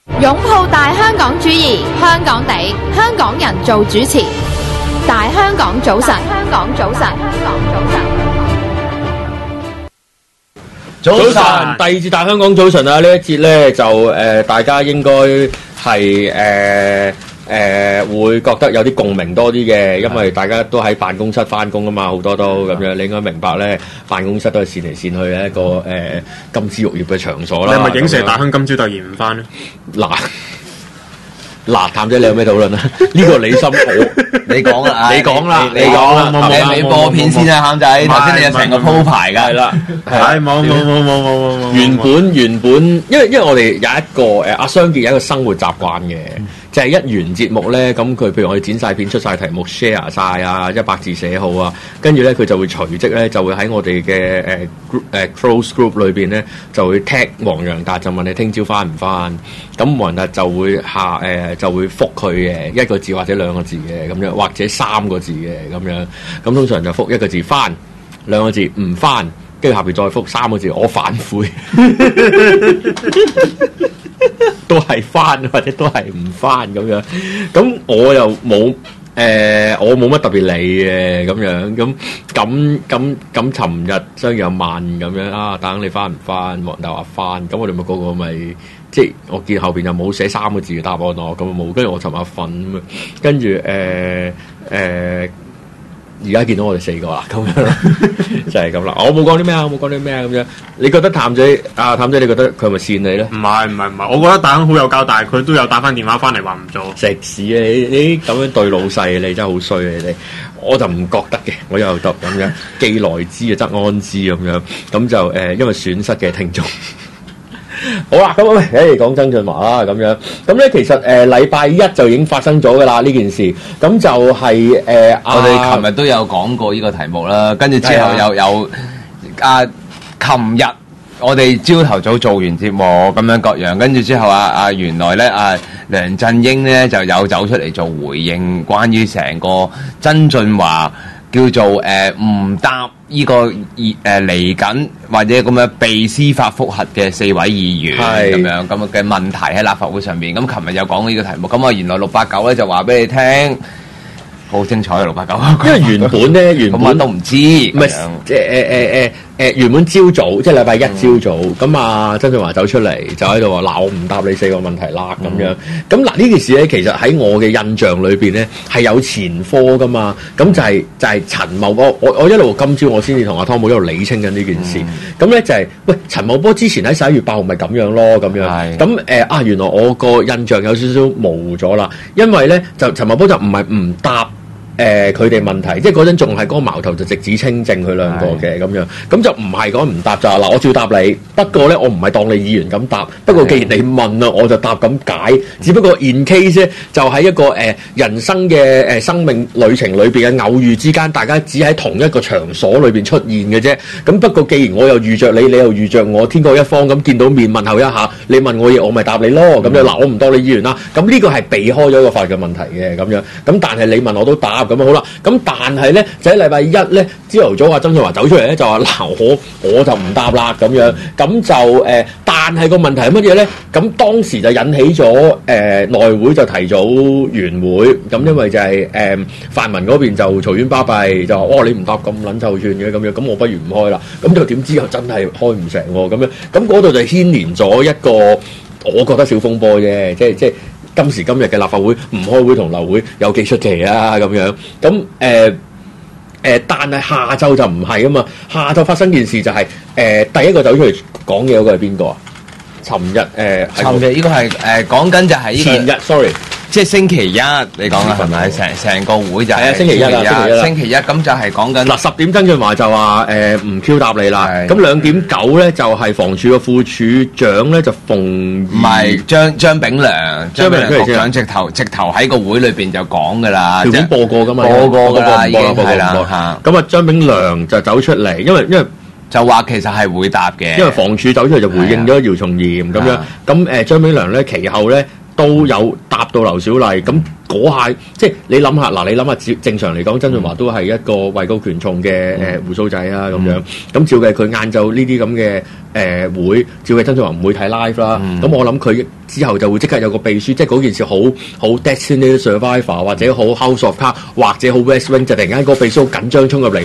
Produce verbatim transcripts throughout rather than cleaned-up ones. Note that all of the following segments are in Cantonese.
擁抱大香港主義，香港地，香港人做主持。大香港早晨，香港早晨，香港早晨。 早晨，第二節大香港早晨啊！呢一節咧就誒、呃，大家應該係誒誒會覺得有啲共鳴多啲嘅，因為大家都喺辦公室翻工啊嘛，好多都咁樣。你應該明白咧，辦公室都係線嚟線去嘅一個誒、呃、金枝玉葉嘅場所啦。 你係咪影射大香今朝突然唔翻咧？ 嗱。嗱，譚姐，你有咩討論啊？呢個你心我， 你講啦， 你講啦，你講啦， 你播片先啊，譚仔。頭先你有成個鋪排㗎， 係啦， 係冇冇冇冇冇冇。 原本原本，因為因為我哋有一個誒阿雙傑有一個生活習慣嘅，就係一完節目咧，咁佢譬如我哋剪晒片、出晒題目、share 晒啊，一百字寫好啊，跟住咧佢就會隨即咧就會喺我哋嘅誒 group 誒 close group 裏邊咧就會 tag 黃洋達，就問你聽朝翻唔翻？咁黃洋達就會下誒。就會覆佢嘅一個字或者兩個字嘅咁樣，或者三個字嘅咁樣。咁通常就覆一個字翻，兩個字唔翻，跟住下邊再覆三個字我反悔，都係翻或者都係唔翻咁樣。咁我又冇誒、呃，我冇乜特別理嘅咁樣。咁咁咁咁，尋日張又問咁樣啊，等你翻唔翻？黃大話翻，咁我哋咪個個咪。即係我見後邊又冇寫三個字嘅答案我，咁冇，跟住我尋日瞓咁啊，跟住誒誒，而、呃、家、呃、見到我哋四個啦，咁樣就係咁啦。我冇講啲咩啊，我冇講啲咩啊，咁樣。你覺得譚仔啊，譚仔，你覺得佢係咪線你咧？ 唔係唔係唔係，我覺得大亨好有交代，佢都有打翻電話翻嚟話唔做。 食屎啊！你你咁樣對老細，你真係好衰啊！你，我就唔覺得嘅，我又讀咁樣，既來之啊則安之咁樣，咁就誒、呃，因為損失嘅聽眾。好啦，咁喂，誒講曾俊華啦，咁樣，咁咧其實誒禮拜一就已經發生咗噶啦呢件事，咁就係、是、誒、呃、 我哋琴日都有講過呢個題目啦，跟住之後又有啊，琴日我哋朝頭早做完節目咁樣各樣，跟住之後啊啊原來咧啊梁振英咧就有走出嚟做回應，關於成個曾俊華叫做誒唔、呃、答。呢、這個議誒嚟緊或者咁樣被司法覆核嘅四位議員咁樣咁嘅問題喺立法會上面，咁琴日有講呢個題目，咁啊原來六八九咧就話俾你聽，好精彩啊六八九， 因為原本咧原本都唔知， 唔係即係誒誒誒誒原本朝早即係禮拜一朝早，咁、嗯、啊曾俊華走出嚟就喺度話嗱我唔答你四個問題啦咁、嗯、樣，咁嗱呢件事咧其實喺我嘅印象裏邊咧係有前科噶嘛，咁就係、是、就係、是、陳茂波，我我一路今朝我先至同阿湯姆一路理清緊呢件事，咁、嗯、咧就係、是、喂陳茂波之前喺十一月八號咪咁樣咯咁樣，咁誒、呃、啊原來我個印象有少少模糊咗啦，因為咧就陳茂波就唔係唔答。誒佢哋問題，即係嗰陣仲係嗰個矛頭就直指清正佢兩個嘅咁樣，咁就唔係講唔答咋嗱，我照答你。不過咧，我唔係當你議員咁答。不過既然你問啦，我就答咁解。只不過 in case 咧，就喺一個誒、呃、人生嘅誒、呃、生命旅程裏邊嘅偶遇之間，大家只喺同一個場所裏邊出現嘅啫。咁不過既然我又遇着你，你又遇着我，天各一方咁見到面問候一下，你問我嘢，我咪答你咯。咁樣嗱，我唔當你議員啦。咁呢個係避開咗一個法律嘅問題嘅咁樣。咁但係你問我都答。咁好啦，咁但係咧就喺禮拜一咧朝頭早話曾俊華走出嚟咧就話嗱我我就唔答啦咁樣，咁就誒、呃，但係個問題係乜嘢咧？咁當時就引起咗誒、呃、內會就提早完會，咁因為就係、是、誒、呃、泛民嗰邊就嘈冤巴閉，就話哇你唔答咁撚臭串嘅咁樣，咁我不如唔開啦。咁就點知又真係開唔成喎咁樣，咁嗰度就牽連咗一個我覺得小風波啫，即係即係。今時今日嘅立法會唔開會同流會有幾出奇啊咁樣，咁誒誒，但係下晝就唔係啊嘛，下晝發生件事就係、是、誒、呃、第一個走出嚟講嘢嗰個係邊個啊？尋日誒， 尋日呢個係誒講緊就係呢個前日 ，sorry。 即係星期一，你講啦係咪？成成個會就係、 啊、星期一啦， 星期一咁就係講緊嗱十點曾俊華就話誒唔 Q 答你啦，咁兩點九咧就係、是、房署嘅副署長咧就馮唔係張張炳良，張炳良局長直頭直頭喺個會裏邊就講㗎啦， 條片播過㗎嘛， 播過㗎啦已經係啦，咁啊張炳良就走出嚟，因為因為。 就話其實係會答嘅， 因為房署走出嚟就回應咗姚松炎咁樣，咁誒張炳良咧其後咧都有搭到劉小麗，咁嗰下即係你諗下嗱，你諗下正常嚟講，曾俊華都係一個位高權重嘅誒鬍鬚仔啊咁樣，咁照計佢晏晝呢啲咁嘅誒會，照計曾俊華唔會睇 live 啦，咁、嗯、我諗佢之後就會即刻有個秘書，即係嗰件事好好 Destiny Survivor 或者好 House of Cards 或者好 West Wing， 就突然間個秘書好緊張衝入嚟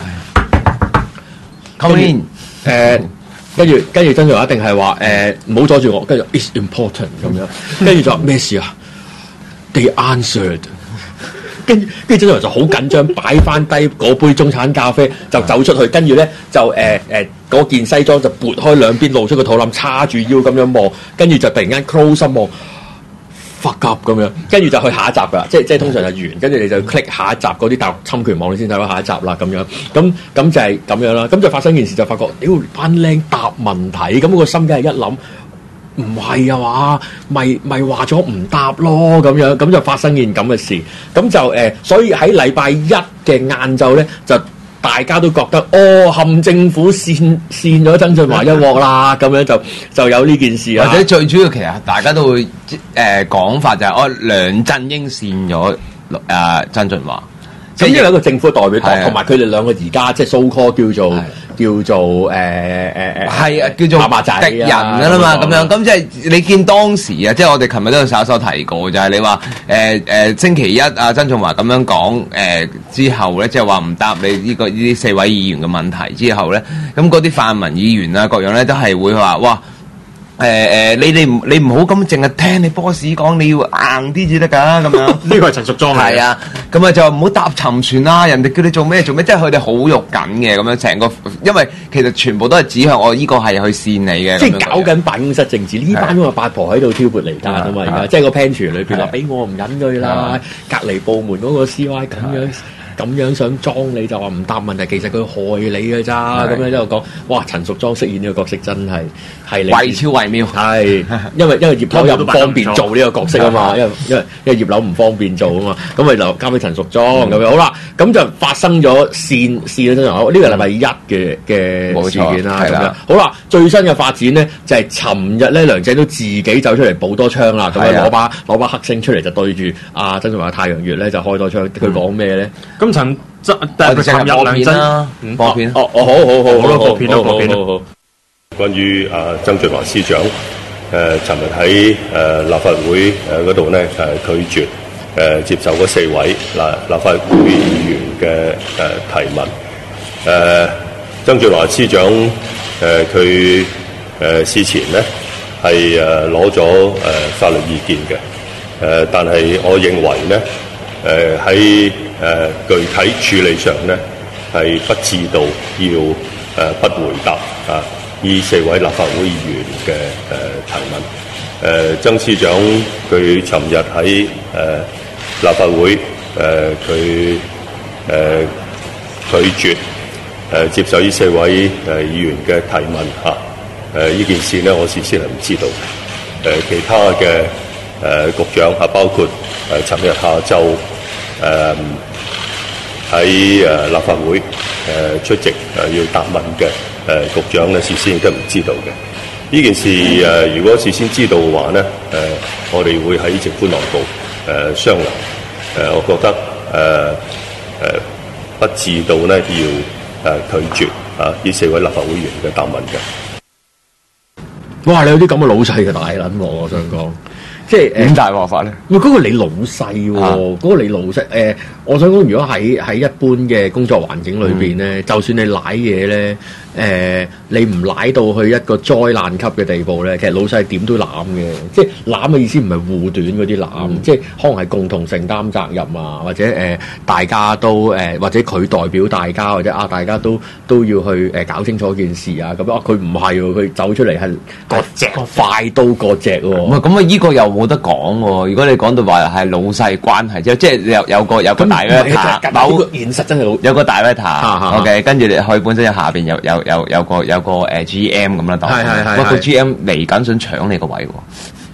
，come in 誒。跟住跟住曾俊華一定係話誒唔好阻住我，跟住 it's important 咁樣，跟住就話咩事啊 ？They answered， 跟住跟住曾俊華就好緊張，擺翻低嗰杯中產咖啡就走出去，跟住咧就誒誒嗰件西裝就撥開兩邊露出個肚腩，叉住腰咁樣望，跟住就突然間 close 心望。fuck up 咁樣，跟住就去下一集㗎，即係即係通常就完，跟住你就 click 下一集嗰啲大陸侵權網，你先睇到下一集啦咁樣，咁咁就係咁樣啦，咁就發生件事就發覺，屌班靚答問題，咁、那個心梗係一諗，唔係啊嘛，咪咪話咗唔答咯咁樣，咁就發生件咁嘅事，咁就誒、呃，所以喺禮拜一嘅晏晝咧就。大家都覺得哦，冚政府扇扇咗曾俊華一鑊啦，咁樣就就有呢件事啦。 或者最主要其實大家都會誒講、呃、法就係、是、哦，梁振英扇咗誒、呃、曾俊華。 咁因為一個政府代表黨，同埋佢哋兩個而家即係 so call 叫做叫做誒誒誒係啊，叫做馬馬仔敵人㗎啦嘛，咁樣咁即係你見當時啊，即係我哋琴日都有稍稍提過，就係、是、你話誒誒星期一啊曾俊華咁樣講誒、呃、之後咧，即係話唔答你呢、這個呢啲四位議員嘅問題之後咧，咁嗰啲泛民議員啊各樣咧都係會話哇。誒、呃、誒，你哋唔你唔好咁淨係聽你 boss 講，你要硬啲至得㗎咁樣。 呢個係陳淑莊嚟嘅。係啊，咁啊就唔好搭沉船啦，人哋叫你做咩做咩，即係佢哋好肉緊嘅咁樣，成個因為其實全部都係指向我呢個係去扇你嘅。 即係搞緊辦公室政治，呢班咁嘅八婆喺度挑撥離間啊嘛，而家即係個 pantry 裏邊話俾我唔忍佢啦，隔離部門嗰個 C Y 咁樣。咁樣想裝你就話唔答問題，其實佢害你嘅咋，咁樣之後講，哇！陳淑莊飾演呢個角色真係係惟肖惟妙， 係因為因為葉劉又唔方便做呢個角色啊嘛，因為因為因為葉劉唔方便做啊嘛，咁咪就交俾陳淑莊咁樣。好啦，咁就發生咗線線真係呢個禮拜一嘅嘅事件啦，咁樣。好啦，最新嘅發展咧就係尋日咧梁振英都自己走出嚟補多槍啦，咁樣攞把攞把黑星出嚟就對住阿曾俊華太陽穴咧就開多槍，佢講咩咧？ 咁陳真但係佢尋日梁振播片哦哦好好好好多播片都播片好好。 關於啊曾俊華司長誒，尋日喺誒立法會誒嗰度咧誒拒絕誒、呃、接受嗰四位嗱立法會議員嘅誒、呃、提問。誒、呃、曾俊華司長誒佢誒事前咧係誒攞咗誒法律意見嘅誒、呃，但係我認為咧誒喺誒具體處理上咧係不至到要誒、呃、不回答啊。依四位立法會議員嘅誒、呃、提問，誒、呃、曾司長佢尋日喺誒立法會誒佢誒拒絕誒、呃、接受呢四位誒、呃、議員嘅提問嚇，誒、啊、呢件事咧我事先係唔知道嘅，誒、呃、其他嘅誒、呃、局長啊，包括誒尋日下晝誒喺誒立法會誒、呃、出席誒、呃、要答問嘅。誒、呃、局長咧事先都唔知道嘅呢件事誒、呃，如果事先知道嘅話咧，誒、呃、我哋會喺政府內部誒、呃、商量。誒、呃、我覺得誒誒、呃呃、不至到咧要誒、呃、拒絕啊呢四位立法會議員嘅答問嘅。 哇！你有啲咁嘅老細嘅大撚喎，我想講。即係點大鑊法咧？ 喂，嗰個你老細喎，嗰個你老細誒、呃，我想講，如果喺喺一般嘅工作環境裏邊咧，嗯、就算你舐嘢咧，誒、呃，你唔舐到去一個災難級嘅地步咧，其實老細點都攬嘅。即係攬嘅意思唔係護短嗰啲攬，嗯、即係可能係共同承擔責任啊，或者誒、呃、大家都誒、呃，或者佢代表大家，或者啊大家都都要去誒、呃、搞清楚件事啊。咁啊，佢唔係喎，佢走出嚟係割隻快刀割隻喎。唔係咁啊，依個又冇得講喎。如果你講到話係老細關係，即係即係有有個有個大 writer， 某現實真係老有個大 writer，OK， 跟住你佢本身有下邊有有有有個有個誒 G M 咁啦，當係係係個 G M 嚟緊想搶你個位喎。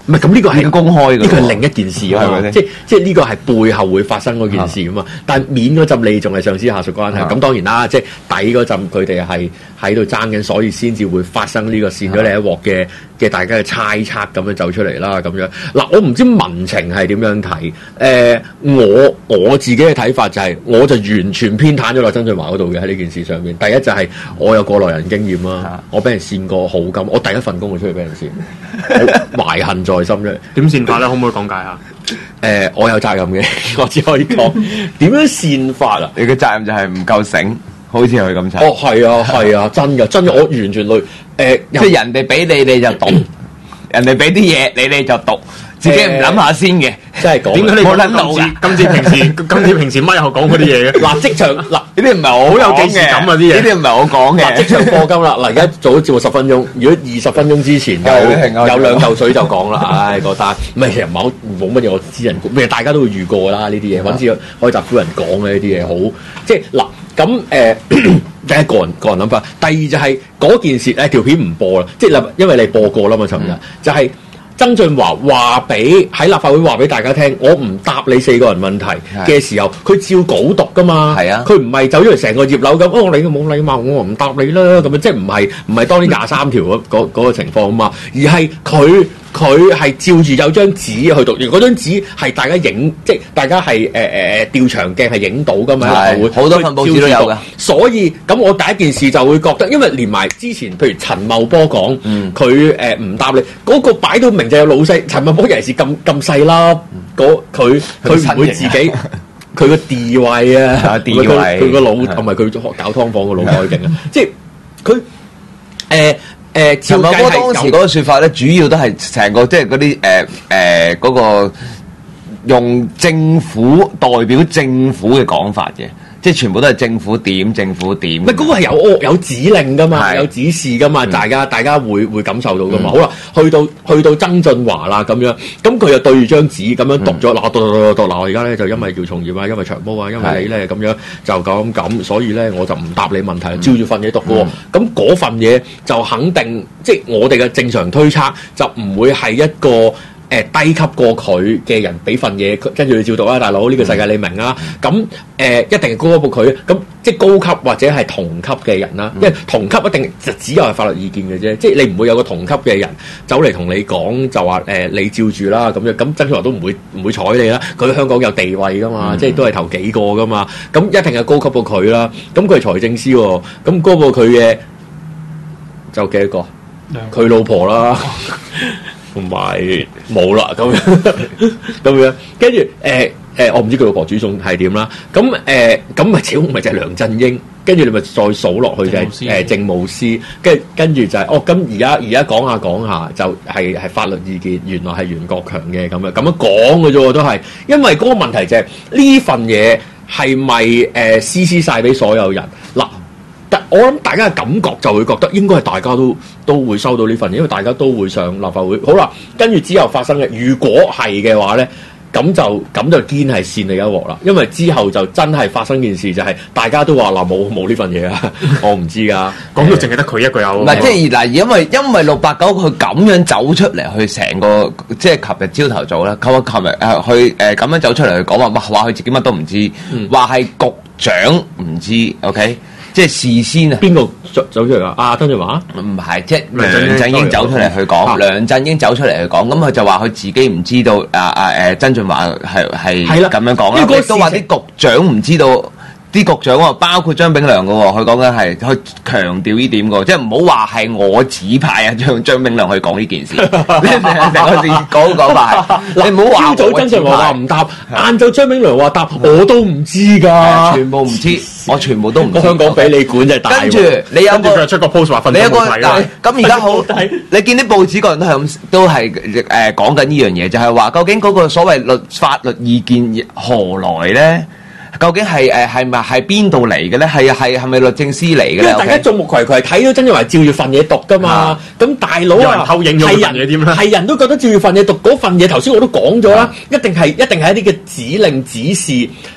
唔係咁呢個係公開嘅， 呢個係另一件事啊嘛，即係即係呢個係背後會發生嗰件事啊嘛。但係面嗰陣你仲係上司下屬關係，咁當然啦，即係底嗰陣佢哋係喺度爭緊，所以先至會發生呢個扇咗你一鑊嘅嘅大家嘅猜測咁樣走出嚟啦，咁樣嗱，我唔知民情係點樣睇，誒、呃，我我自己嘅睇法就係、是，我就完全偏袒咗落曾俊華嗰度嘅喺呢件事上面。第一就係我有過來人經驗啦，我俾人扇過好金，我第一份工就出去俾人扇，我懷恨在心啫。 點扇法咧？可唔可以講解下？ 誒、呃，我有責任嘅，我只可以講點樣扇法啊？ 你嘅責任就係唔夠醒，好似佢咁慘。 哦，係啊，係啊，真嘅，真嘅，我完全累誒，呃、 即係人哋俾你你就讀，人哋俾啲嘢你你就讀，自己唔諗下先嘅。 真係講點解你冇冇諗到㗎？今次平時今次平時咪後講嗰啲嘢嘅？ 嗱，職場嗱呢啲唔係我好有記事感啊啲嘢呢啲唔係我講嗱， 嘅。 職場課金啦，嗱，而家做咗節目十分鐘，如果二十分鐘之前有有兩嚿水就講啦，唉，個單唔係其實冇冇乜嘢，我知人咩，大家都會遇過啦呢啲嘢，揾次開集夫人講嘅呢啲嘢，好即係嗱咁誒，第一個人個人諗法，第二就係嗰件事誒條片唔播啦，即係嗱，因為你播過啦嘛，尋日就係。曾俊華話俾喺立法會話俾大家聽，我唔答你四個人問題嘅時候，佢照稿讀噶嘛。係啊，佢唔係走咗嚟成個葉劉咁，哦你冇禮貌，我唔答你啦咁樣，即係唔係唔係當啲廿三條嗰嗰嗰個情況啊嘛，而係佢佢係照住有張紙去讀，而嗰張紙係大家影，即係大家係誒誒調長鏡係影到噶嘛，立法會好多份報紙都有㗎。 所以咁我第一件事就會覺得，因為連埋之前譬如陳茂波講，佢誒唔答你嗰、嗰個擺到明就有老細，陳茂波尤其是咁咁細粒，佢佢唔會自己佢個地位啊，地位佢個腦同埋佢搞劏房個腦袋勁啊，即係佢誒。誒， 陳茂波當時嗰個説法咧，主要都係成個即係嗰啲誒誒嗰個用政府代表政府嘅講法嘅，即係全部都係政府點政府點。 唔係嗰個係有有指令噶嘛，有指示噶嘛，大家大家會會感受到噶嘛。好啦，去到去到曾俊華啦咁樣，咁佢就對住張紙咁樣讀咗，嗱讀讀讀讀，嗱我而家咧就因為姚松炎啊，因為長毛啊，因為你咧咁樣就咁咁，所以咧我就唔答你問題，照住份嘢讀嘅喎。咁嗰份嘢就肯定，即係我哋嘅正常推測就唔會係一個。誒低級過佢嘅人俾份嘢，跟住你照讀啦，大佬呢、這個世界你明啦。咁誒、呃、一定係高級過佢，咁即係高級或者係同級嘅人啦。因為同級一定就只有係法律意見嘅啫，即係你唔會有個同級嘅人走嚟同你講就話誒、呃、你照住啦咁樣。咁曾俊華都唔會唔會睬你啦。佢喺香港有地位噶嘛，嗯、即係都係頭幾個噶嘛。咁一定係高級過佢啦。咁佢係財政司喎，咁高過佢嘅就幾多個？佢老婆啦。同埋冇啦咁樣咁樣，跟住誒誒，我唔知佢老婆煮餸係點啦。咁誒咁咪始終咪就係梁振英，跟住你咪再數落去就係誒政務司，跟住跟住就係、是、哦。咁而家而家講下講下就係、是、係法律意見，原來係袁國強嘅咁樣咁樣講嘅啫喎，都係因為嗰個問題就係、是、呢份嘢係咪誒施施曬俾所有人嗱？我諗大家嘅感覺就會覺得應該係大家都都會收到呢份，因為大家都會上立法會。好啦，跟住之後發生嘅，如果係嘅話咧，咁就咁就堅係扇你一鑊啦。因為之後就真係發生件事，就係大家都話嗱冇冇呢份嘢啊，我唔知㗎。講到淨係得佢一個有。唔係即係嗱，因為因為六八九佢咁樣走出嚟，去成個即係琴日朝頭早啦，琴日琴日誒去誒咁樣走出嚟去講話，話佢自己乜都唔知，話係、嗯、局長唔知 ，OK。即係事先啊！邊個走走出嚟啊？阿曾俊華唔係，即係梁振英走出嚟去講。啊、梁振英走出嚟去講，咁佢就話佢自己唔知道。啊啊誒，曾俊華係係咁樣講啦。亦都話啲局長唔知道。啲局長喎，包括張炳良嘅喎，佢講緊係去強調呢點嘅，即係唔好話係我指派啊張張炳良去講呢件事。你成個事講講法，你唔好話朝早曾俊華話唔答，晏晝張炳良話答，我都唔知㗎，全部唔知，我全部都唔知。香港俾你管真係大喎。跟住你有個出個 post 話瞓，你有個咁而家好，你見啲報紙個人都係咁，都係誒講緊呢樣嘢，就係話究竟嗰個所謂律法律意見何來咧？究竟係誒係咪係邊度嚟嘅咧？係係係咪律政司嚟嘅咧？因為大家眾目睽睽睇到曾俊華照住份嘢讀噶嘛，咁大佬啊，係人係人都覺得照住份嘢讀嗰份嘢。頭先我都講咗啦，一定係一定係一啲嘅指令指示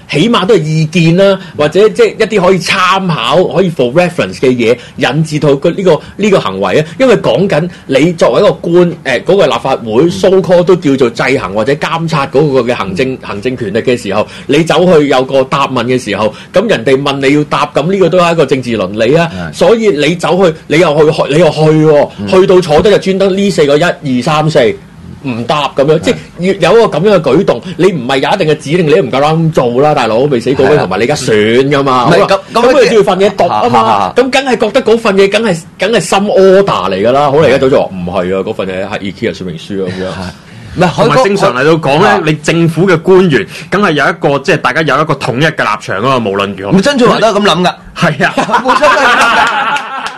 起碼都係意見啦，或者即係一啲可以參考、可以 for reference 嘅嘢，引致到佢呢個呢個行為啊。因為講緊你作為一個官，誒、呃、嗰、嗰個立法會 so call 都叫做制衡或者監察嗰個嘅行政行政權力嘅時候，你走去有個答問嘅時候，咁人哋問你要答，咁呢個都係一個政治倫理啊。所以你走去，你又去，你又去喎，去到坐低就專登呢四個一二三四。唔答咁樣，即係要有一個咁樣嘅舉動，你唔係有一定嘅指令，你都唔夠膽做啦，大佬未死過同埋你而家選噶嘛，咁咁佢就要份嘢讀啊嘛，咁梗係覺得嗰份嘢梗係梗係深 order 嚟㗎啦，好啦，而家早就話唔係啊，嗰份嘢係 IKEA 說明書啊咁樣。 唔係，同埋正常嚟到講咧，你政府嘅官員梗係有一個即係大家有一個統一嘅立場啊嘛，無論如何。 咁曾俊華都係咁諗㗎， 係啊， 冇錯。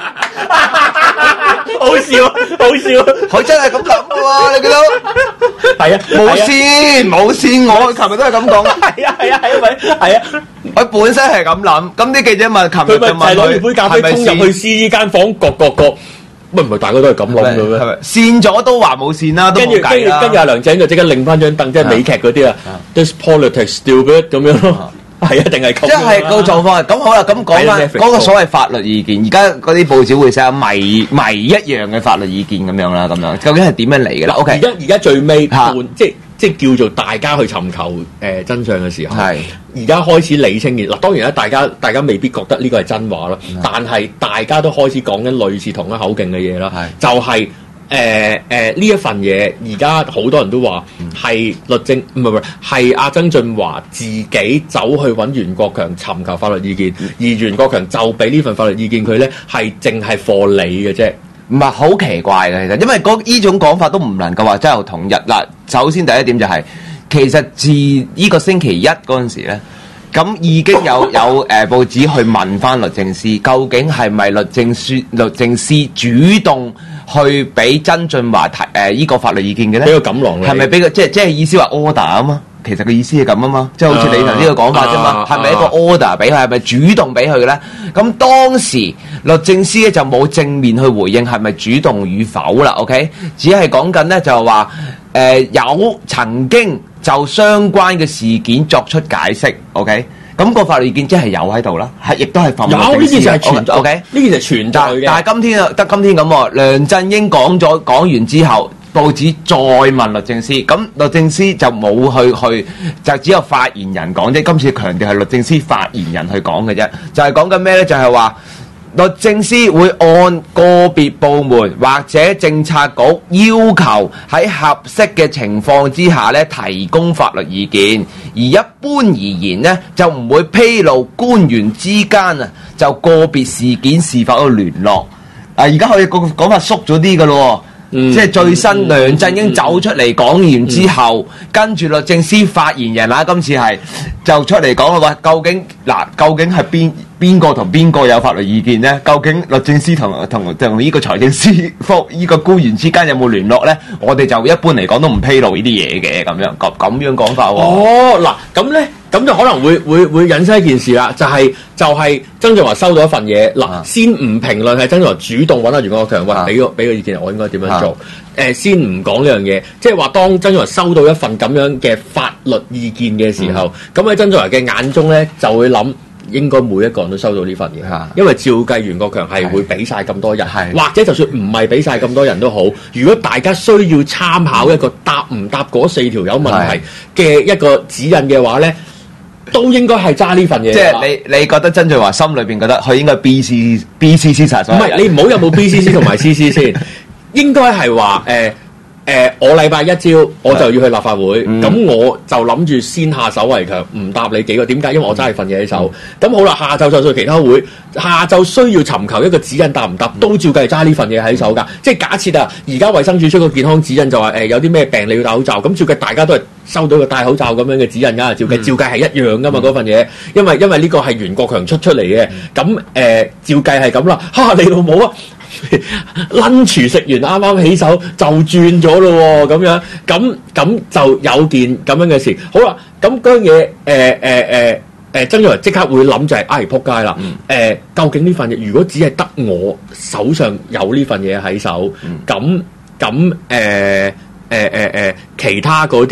好笑，好笑， 佢真係咁諗嘅喎，你見到？ 係啊， 冇線冇線，我琴日都係咁講。 係啊係啊係啊咪係啊， 佢本身係咁諗，咁啲記者問，琴日就問佢， 佢咪就係攞住杯咖啡衝入去 C E 間房，各各各。喂，唔係大家都係咁諗嘅咩？係咪線咗都話冇線啦，都冇計啦。 跟住阿梁振就即刻擰翻張凳，即係美劇嗰啲啊 ，This politics stupid 咁樣咯。係一定係咁。即係個狀況係咁好啦，咁講翻嗰個所謂法律意見，而家嗰啲報紙會寫迷迷一樣嘅法律意見咁樣啦，咁樣究竟係點樣嚟嘅啦 ？OK， 而家而家最尾半即係即係叫做大家去尋求誒、呃、真相嘅時候，係而家開始理清嘅嗱。當然啦，大家大家未必覺得呢個係真話啦，但係大家都開始講緊類似同一口徑嘅嘢啦，就係、是。誒誒呢一份嘢，而家好多人都話係律政唔係唔係係阿曾俊華自己走去揾袁國強尋求法律意見，嗯、而袁國強就俾呢份法律意見佢咧，係淨係貨你嘅啫， 唔係好奇怪嘅其實，因為嗰呢種講法都唔能夠話真係統一嗱。首先第一點就係、是、其實自呢個星期一嗰陣時咧，咁已經有有誒、呃、報紙去問翻律政司，究竟係咪律政司律政司主動去俾曾俊華提誒依個法律意見嘅咧？ 俾個錦囊，係咪俾個即係即係意思話 order 啊嘛？其實個意思係咁啊嘛，即係好似你頭先呢個講法啫嘛。係咪一個 order 俾佢？係咪主動俾佢嘅咧？咁當時律政司咧就冇正面去回應係咪主動與否啦。OK， 只係講緊咧就係話誒有曾經就相關嘅事件作出解釋。OK。咁個法律意見真係有喺度啦，係亦都係法律有呢件事係存在 ，OK？呢件事係存在嘅。但係今天啊，得今天咁喎，梁振英講咗講完之後，報紙再問律政司，咁律政司就冇去去，就只有發言人講啫。今次強調係律政司發言人去講嘅啫，就係講緊咩咧？就係話律政司會按個別部門或者政策局要求喺合適嘅情況之下咧提供法律意見，而一般而言咧就唔會披露官員之間啊就個別事件是否有聯絡。啊，而家可以個講法縮咗啲㗎咯。嗯、即係最新、嗯、梁振英走出嚟講完之後，嗯、跟住律政司發言人啦，今次係就出嚟講啦，話究竟嗱，究竟係邊邊個同邊個有法律意見呢？究竟律政司同同同呢個財政司科呢個官員之間有冇聯絡呢？我哋就一般嚟講都唔披露呢啲嘢嘅，咁樣咁咁樣講法喎。 哦，嗱，咁咧。咁就可能會會會引申一件事啦，就係、是、就係、是、曾俊華收到一份嘢，嗱、啊、先唔評論係曾俊華主動揾阿袁國強，喂俾個俾個意見，我應該點樣做？誒、啊呃、先唔講呢樣嘢，即係話當曾俊華收到一份咁樣嘅法律意見嘅時候，咁喺、嗯、曾俊華嘅眼中咧就會諗，應該每一個人都收到呢份嘢，啊、因為照計袁國強係會俾晒咁多人，或者就算唔係俾晒咁多人都好，如果大家需要參考一個答唔答嗰四條有問題嘅一個指引嘅話咧。都應該係揸呢份嘢。即係你，你覺得曾俊華心裏邊覺得佢應該 B C B C C 晒所有人。 唔係，你唔好有冇 B C C 同埋 C C 先。應該係話誒誒，我禮拜一朝我就要去立法會，咁、嗯、我就諗住先下手為強，唔答你幾個。點解？因為我揸住份嘢喺手。咁、嗯、好啦，下晝就去其他會。下晝需要尋求一個指引，答唔答都照計揸呢份嘢喺手㗎。嗯、即係假設啊，而家衛生署出個健康指引就話誒、呃、有啲咩病你要戴口罩，咁照計大家都係收到個戴口罩咁樣嘅指引㗎。照計、嗯、照計係一樣㗎嘛嗰、嗯、份嘢，因為因為呢個係袁國強出出嚟嘅。咁誒、呃、照計係咁啦。哈！你老母啊！lunch 食完啱啱起手就轉咗咯喎，咁樣咁咁就有件咁樣嘅事。好啦，咁嗰樣嘢誒誒誒誒，曾俊華即刻會諗就係唉撲街啦。誒、嗯呃，究竟呢份嘢如果只係得我手上有呢份嘢喺手，咁咁誒誒誒誒，其他嗰啲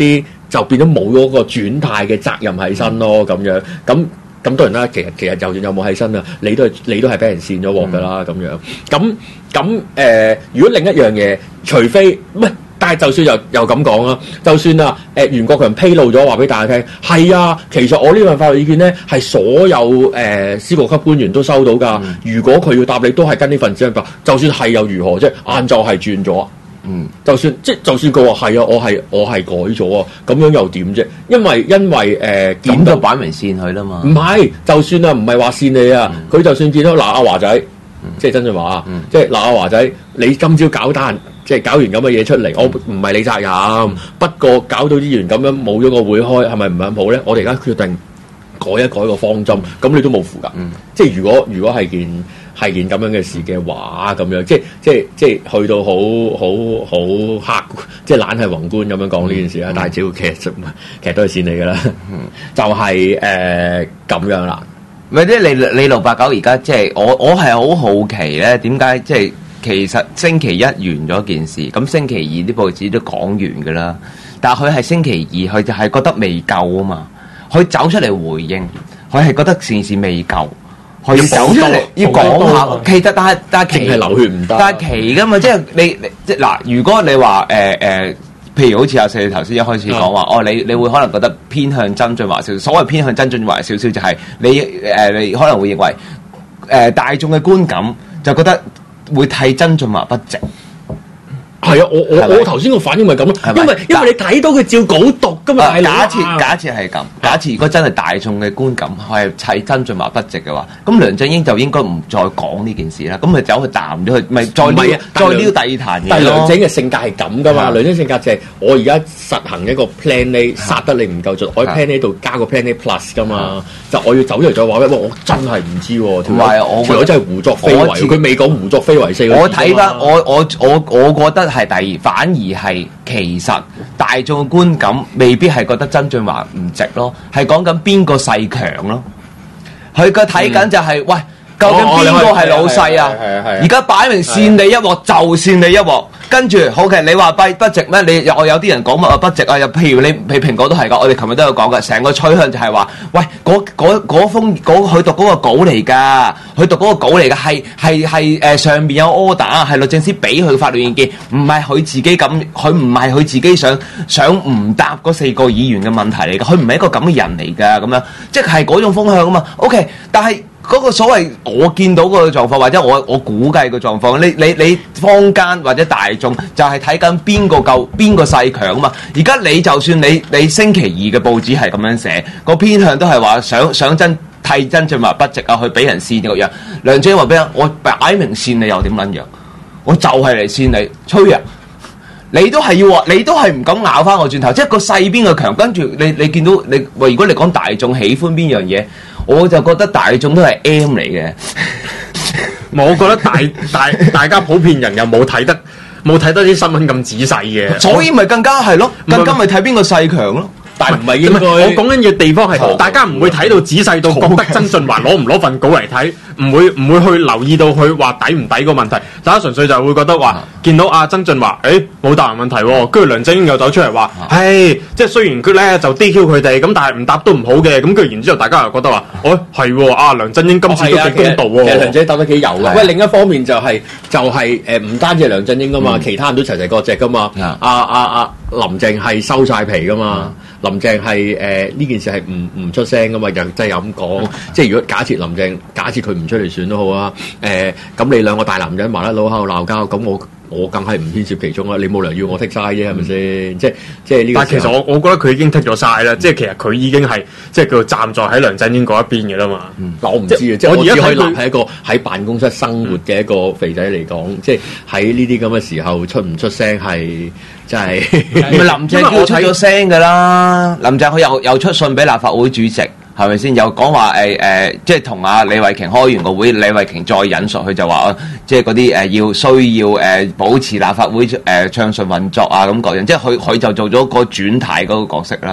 就變咗冇嗰個轉態嘅責任喺身咯，咁樣咁。咁當然啦，其實其實就算有冇喺身啊，你都係你都係俾人跣咗鑊㗎啦，咁、嗯、樣。咁咁誒，如果另一樣嘢，除非唔係，但係就算又又咁講啦，就算啊誒、呃、袁國強披露咗話俾大家聽，係啊，其實我呢份法律意見咧係所有誒、呃、司局級官員都收到㗎。嗯、如果佢要答你，都係跟呢份指引，就算係又如何啫？晏晝係轉咗。嗯，就算即係就算佢話係啊，我係我係改咗啊，咁樣又點啫？因為因為誒， 點都擺明線佢啦嘛。 唔係，就算啊，唔係話線你啊，佢、嗯、就算見到嗱阿華仔，嗯、即係曾俊華啊，嗯、即係嗱阿華仔，你今朝搞單，即係搞完咁嘅嘢出嚟，我唔係你責任。嗯、不過搞到啲員咁樣冇咗個會開，係咪唔係好咧？我哋而家決定改一改個方針，咁你都冇符㗎。嗯、即係如果如果係件。係件咁樣嘅事嘅話，咁樣即係即係即係去到好好好客，即係懶係宏觀咁樣講呢件事啦。嗯、但係只要其實其實都係線你噶啦，嗯、就係誒咁樣啦。 咪即係你你六八九而家即係我我係好好奇咧，點解即係其實星期一完咗件事，咁星期二啲報紙都講完噶啦，但係佢係星期二，佢就係覺得未夠啊嘛，佢走出嚟回應，佢係覺得件事未夠。要走出嚟，要講下。其實但係但係奇係流血唔得。 但係奇噶嘛，即係你你即係嗱，如果你話誒誒，譬如好似阿四頭先一開始講話，哦，你你會可能覺得偏向曾俊華少少。所謂偏向曾俊華少少，就係你誒你可能會認為誒大眾嘅觀感就覺得會替曾俊華不值。 係啊，我我我頭先個反應咪咁咯，因為因為你睇到佢照稿讀噶嘛。 假設假設係咁，假設如果真係大眾嘅觀感係替曾俊華不值嘅話，咁梁振英就應該唔再講呢件事啦。咁咪走去淡咗佢，咪再撩再撩第二壇嘢咯。 但係梁振英嘅性格係咁噶嘛？梁振英性格就係我而家實行一個 plan A， 殺得你唔夠盡，我喺 plan A 度加個 plan A plus 噶嘛。就我要走出嚟再話咧，我真係唔知喎。同埋我我真係胡作非為，佢未講胡作非為四個字。 我睇翻我我我我覺得。係第二，反而係其實大眾嘅觀感未必係覺得曾俊華唔值咯，係講緊邊個勢強咯。佢個睇緊就係、是嗯、喂，究竟邊個係老細啊？而家擺明扇你一鑊就扇你一鑊，跟住好嘅，你話不不值咩？你我有啲人講乜啊不值啊？又譬如你譬如蘋果都係噶，我哋琴日都有講噶，成個趨向就係話，喂，嗰嗰嗰封嗰佢讀嗰個稿嚟㗎，佢讀嗰個稿嚟㗎，係係係誒上邊有 order， 係律政司俾佢法律意見，唔係佢自己咁，佢唔係佢自己想想唔答嗰四個議員嘅問題嚟㗎，佢唔係一個咁嘅人嚟㗎，咁樣即係嗰種風向啊嘛。OK， 但係。嗰個所謂我見到個狀況，或者我我估計個狀況，你你你坊間或者大眾就係睇緊邊個夠邊個勢強啊嘛！而家你就算你你星期二嘅報紙係咁樣寫，個偏向都係話想想真替曾俊華不值啊，去俾人扇個樣。梁振英話俾人，我擺明扇你又點撚樣？我就係嚟扇你，吹啊！你都係要話，你都係唔敢咬翻我轉頭，即係個勢邊個強，跟住你你見到你喂，如果你講大眾喜歡邊樣嘢？我就覺得大眾都係 M 嚟嘅， 我覺得大大大家普遍人又冇睇得冇睇得啲新聞咁仔細嘅， 所以咪更加係咯，更加咪睇邊個勢強咯。 但係唔係應該， 我講緊嘅地方係大家唔會睇到仔細到覺得曾俊華攞唔攞份稿嚟睇，唔會唔會去留意到佢話抵唔抵個問題，大家純粹就係會覺得話見到阿曾俊華，誒冇答人問題喎，跟住梁振英又走出嚟話，係即係雖然佢咧就 D Q 佢哋，咁但係唔答都唔好嘅，咁跟住然之後大家又覺得話，哦係喎，啊梁振英今次都幾公道喎， 其實梁振英答得幾油嘅。喂，另一方面就係就係誒唔單止係梁振英噶嘛，其他人都齊齊各隻噶嘛，阿阿阿林鄭係收晒皮噶嘛。林鄭係誒呢件事係唔唔出聲噶嘛，又真係咁講。即係如果假設林鄭，假設佢唔出嚟選都好啊。誒、呃、咁你兩個大男人麻甩佬喺度鬧交，咁我我梗係唔牽涉其中啦。你冇理由要我剔晒啫，係咪先？即係即係呢個。 但係其實我我覺得佢已經剔咗晒啦。即係其實佢已經係即係叫做站在喺梁振英嗰一邊嘅啦嘛。 嗯、我唔知啊，即係我，我只可以立喺一個喺辦公室生活嘅一個肥仔嚟講，嗯、即係喺呢啲咁嘅時候出唔出聲係。真係， 咪林鄭叫出咗聲㗎啦！林鄭佢又又出信俾立法會主席，係咪先？又講話誒誒，即係同阿李慧瓊開完個會，李慧瓊再引述佢就話，即係嗰啲誒要需要誒、呃、保持立法會誒暢順運作啊咁各樣，即係佢佢就做咗個轉態嗰個角色啦。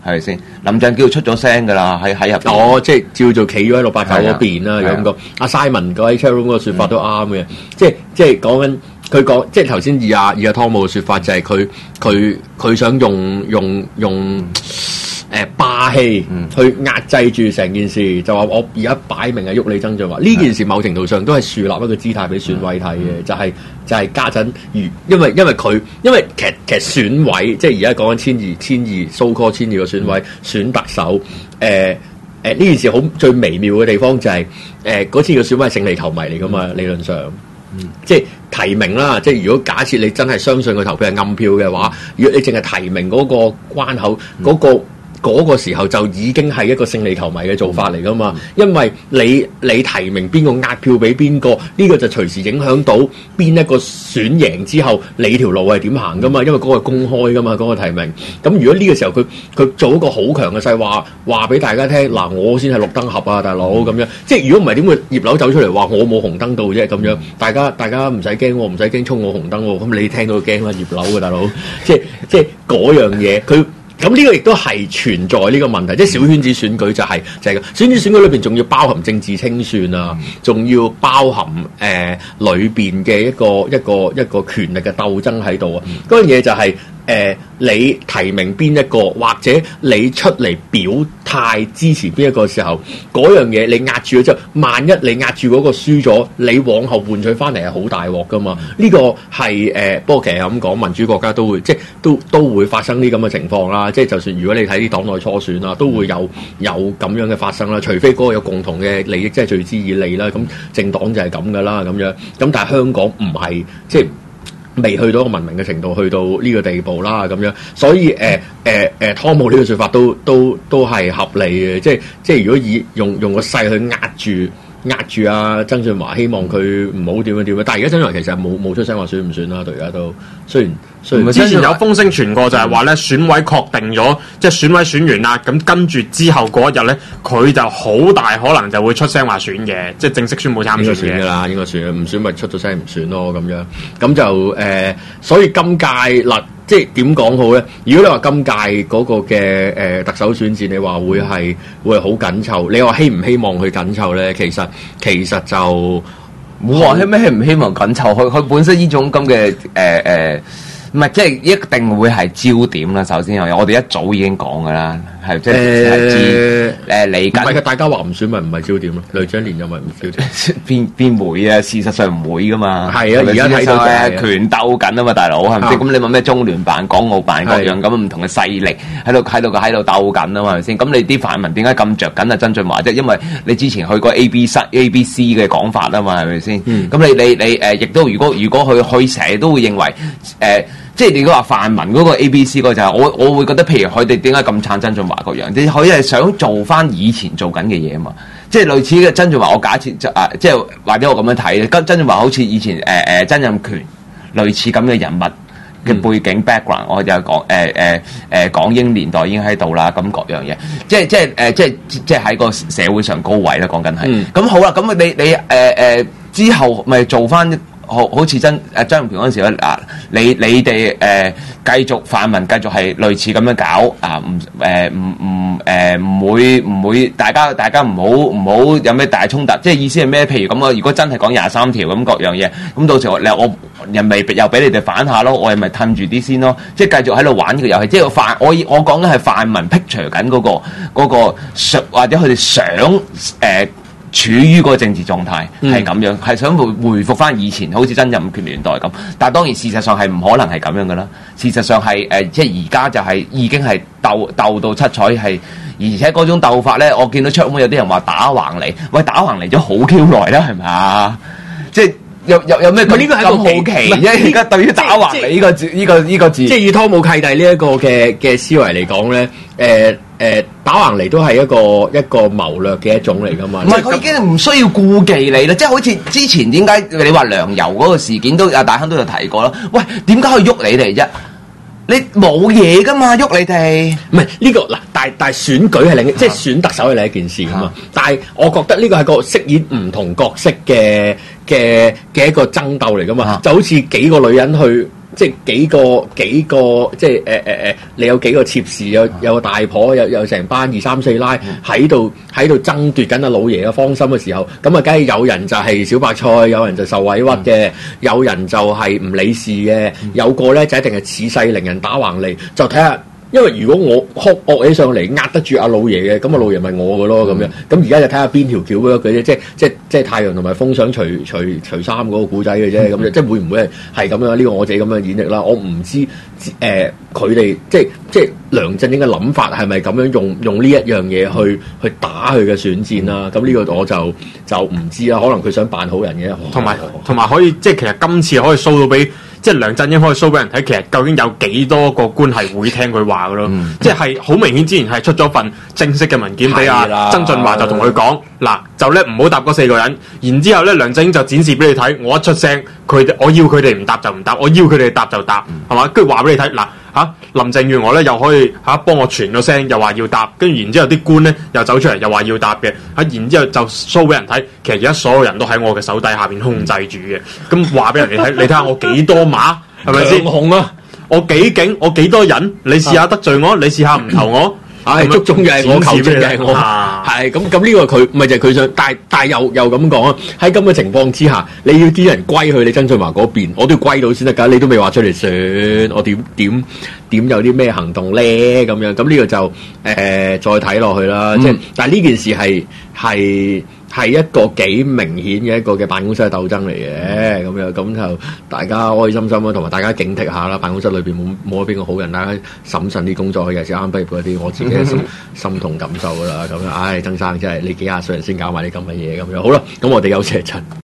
係咪先？林鄭叫出咗聲㗎啦，喺喺入邊。 哦，即係叫做企咗喺六八九嗰邊啦，咁講。阿 Simon 嗰喺 chatroom 嗰個説法都啱嘅，即係即係講緊佢講，即係頭先以阿以阿湯姆嘅説法就係佢佢佢想用用用。誒、呃、霸氣去壓制住成件事，就話我而家擺明係喐你曾俊華呢件事，某程度上都係樹立一個姿態俾選委睇嘅、嗯，就係、是、就係家陣如因為因為佢因為其實其實選委即係而家講緊千二千二 so call 千二個選委選特首，誒誒呢件事好最微妙嘅地方就係誒嗰次嘅選委係勝利球迷嚟㗎嘛，理論上，嗯、即係提名啦，即係如果假設你真係相信佢投票係暗票嘅話，如果你淨係提名嗰個關口嗰、嗰個。嗯嗰個時候就已經係一個勝利球迷嘅做法嚟㗎嘛，因為你你提名邊個壓票俾邊個，呢、呢個就隨時影響到邊一個選贏之後，你條路係點行㗎嘛，因為嗰個係公開㗎嘛，嗰、嗰個提名。咁如果呢個時候佢佢做一個好強嘅勢，話話俾大家聽，嗱我先係綠燈俠啊，大佬咁樣。即係如果唔係點會葉劉走出嚟話我冇紅燈到啫咁樣？大家大家唔使驚，我唔使驚衝我紅燈喎。咁你聽到驚啦，葉劉嘅大佬，即係即係嗰樣嘢佢。咁呢個亦都係存在呢個問題，即係小圈子選舉就係、是、就係、是、小圈子選舉裏邊仲要包含政治清算啊，仲要包含誒裏邊嘅一個一個一個權力嘅鬥爭喺度啊，嗰樣嘢就係、是。誒、呃，你提名邊一個，或者你出嚟表態支持邊一個時候，嗰樣嘢你壓住咗之後，萬一你壓住嗰個輸咗，你往後換取翻嚟係好大鑊噶嘛？呢、這個係誒、呃，不過其實咁講，民主國家都會即係都都會發生啲咁嘅情況啦。即係就算如果你睇啲黨內初選啦，都會有有咁樣嘅發生啦。除非嗰個有共同嘅利益，即係聚之以利啦。咁政黨就係咁噶啦，咁樣。咁但係香港唔係即係。未去到一個文明嘅程度，去到呢個地步啦，咁樣，所以誒誒誒，湯姆呢個説法都都都係合理嘅，即係即係如果以用用個勢去壓住壓住啊曾俊華，希望佢唔好點樣點樣，但係而家曾俊華其實冇冇出聲話選唔選啦，到而家都雖然雖然之前有風聲傳過就係話咧，選委確定咗，即係選委選完啦，咁跟住之後嗰一日咧，佢就好大可能就會出聲話選嘅，即係正式宣佈參選嘅。應該選㗎啦，應該選，唔選咪出咗聲唔選咯，咁樣咁就誒、呃，所以今屆嗱，即係點講好咧？如果你話今屆嗰個嘅誒、呃、特首選戰，你話會係會係好緊湊，你話希唔希望佢緊湊咧？其實其實就冇話希咩唔希望緊湊，佢佢本身呢種咁嘅誒誒。呃呃唔係，即係一定會係焦點啦。首先，我哋一早已經講㗎啦，係即係知誒嚟緊。唔係嘅， 大家話唔選咪唔係焦點咯。雷張年又咪唔焦點？ 邊邊會啊？事實上唔會㗎嘛。 係啊，而家睇到嘅權鬥緊啊嘛，大佬係咪先？咁你問咩中聯辦、港澳辦各樣咁唔同嘅勢力喺度喺度喺度鬥緊啊嘛，係咪先？咁你啲泛民點解咁着緊啊？曾俊華啫，因為你之前去過 A B C A B C 嘅講法啊嘛，係咪先？咁、嗯、你你你誒，亦、呃、都如果如果佢佢成日都會認為誒。呃即係你如果話泛民嗰個 A B C 嗰個就係我我會覺得，譬如佢哋點解咁撐曾俊華嗰樣？即係佢係想做翻以前做緊嘅嘢啊嘛！即係類似嘅曾俊華，我假設就啊，即係或者我咁樣睇，曾曾俊華好似以前誒誒、呃、曾蔭權類似咁嘅人物嘅背景 background，、嗯、我就講誒誒誒港英年代已經喺度啦，咁各樣嘢，即係即係誒、呃、即係即係喺個社會上高位啦，講緊係。咁、嗯、好啦，咁你你誒誒、呃、之後咪做翻？好好似真誒張榮權嗰陣時咧，啊，你你哋誒、呃、繼續泛民繼續係類似咁樣搞啊，唔誒唔唔誒唔會唔會大家大家唔好唔好有咩大衝突，即係意思係咩？譬如咁啊，如果真係講廿三條咁各樣嘢，咁到時候你我又咪又俾你哋反下咯，我係咪褪住啲先咯？即係繼續喺度玩呢個遊戲，即係泛我我講緊係泛民 picture 緊嗰個嗰個想或者佢哋想誒。呃處於個政治狀態係咁樣，係想回回復翻以前好似曾蔭權年代咁，但係當然事實上係唔可能係咁樣噶啦。事實上係誒、呃，即係而家就係已經係鬥鬥到七彩係，而且嗰種鬥法咧，我見到出面有啲人話打橫嚟，喂打橫嚟咗好 Q 耐啦，係咪啊？即係有有有咩？佢呢個係咁好奇啫。而家對於打橫嚟呢個字，呢、這個呢、這個字，即係以湯姆契弟呢一個嘅嘅思維嚟講咧，誒、呃。誒打橫嚟都係一個一個謀略嘅一種嚟㗎嘛，唔係佢已經唔需要顧忌你啦，即係好似之前點解你話梁游嗰個事件都阿大亨都有提過啦，喂點解可以喐你哋啫？你冇嘢㗎嘛，喐你哋唔係呢個嗱，但係但係選舉係另一，即係選特首係另一件事㗎嘛，但係我覺得呢個係個飾演唔同角色嘅嘅嘅一個爭鬥嚟㗎嘛，就好似幾個女人去。 即係幾個幾個即係誒誒誒，你有幾個妾侍，有有個大婆，有有成班二三四奶喺度喺度爭奪緊阿老爺嘅芳心嘅時候，咁啊，梗係有人就係小白菜，有人就受委屈嘅，嗯、有人就係唔理事嘅，有個咧就一定係恃勢凌人打橫嚟，就睇下。因為如果我哭惡起上嚟壓得住阿老爺嘅，咁阿老爺咪我嘅咯咁樣。咁而家就睇下邊條橋俾佢啫，即係即係即係太陽同埋風想除除除衫嗰個古仔嘅啫。咁樣、嗯、即係會唔會係係咁樣？呢、呢個我自己咁樣演繹啦。我唔知誒佢哋即係即係梁振英嘅諗法係咪咁樣用用呢一樣嘢去去打佢嘅選戰啦？咁呢、嗯、個我就就唔知啦。可能佢想扮好人嘅， 同埋同埋可以即係其實今次可以 show 到俾。即係梁振英可以 show 俾人睇，其實究竟有幾多個官係會聽佢話嘅咯？嗯、即係好明顯，之前係出咗份正式嘅文件俾阿曾俊華，就同佢講嗱，就咧唔好答嗰四個人。然之後咧，梁振英就展示俾你睇，我一出聲，佢哋我要佢哋唔答就唔答，我要佢哋答就答，係嘛、嗯？跟住話俾你睇嗱。嚇、啊，林鄭月娥咧又可以嚇、啊、幫我傳咗聲，又話要答，跟住然之後啲官咧又走出嚟又話要答嘅，嚇、啊、然之後就 show 俾人睇，其實而家所有人都喺我嘅手底下邊控制住嘅，咁話俾人哋睇，你睇下我幾多馬，係咪先？控啊！我幾勁，我幾多人？你試下得罪我，你試下唔投我。 唉，足中嘅係我，求證嘅係我，係咁咁呢個佢咪就係佢想，但係但係又又咁講啊！喺咁嘅情況之下，你要啲人歸去你曾俊華嗰邊，我都要歸到先得㗎。你都未話出嚟選，我點點點有啲咩行動咧？咁樣咁呢個就誒、呃、再睇落去啦。即係、嗯、但係呢件事係係。係一個幾明顯嘅一個嘅辦公室嘅鬥爭嚟嘅，咁樣咁就大家開開心心啦，同埋大家警惕下啦。辦公室裏邊冇冇邊個好人，大家審慎啲工作。尤其是啱畢業嗰啲，我自己心心同感受噶啦。咁樣，唉，曾生真係你幾廿歲人先搞埋啲咁嘅嘢咁樣。好啦，咁我哋休息一陣。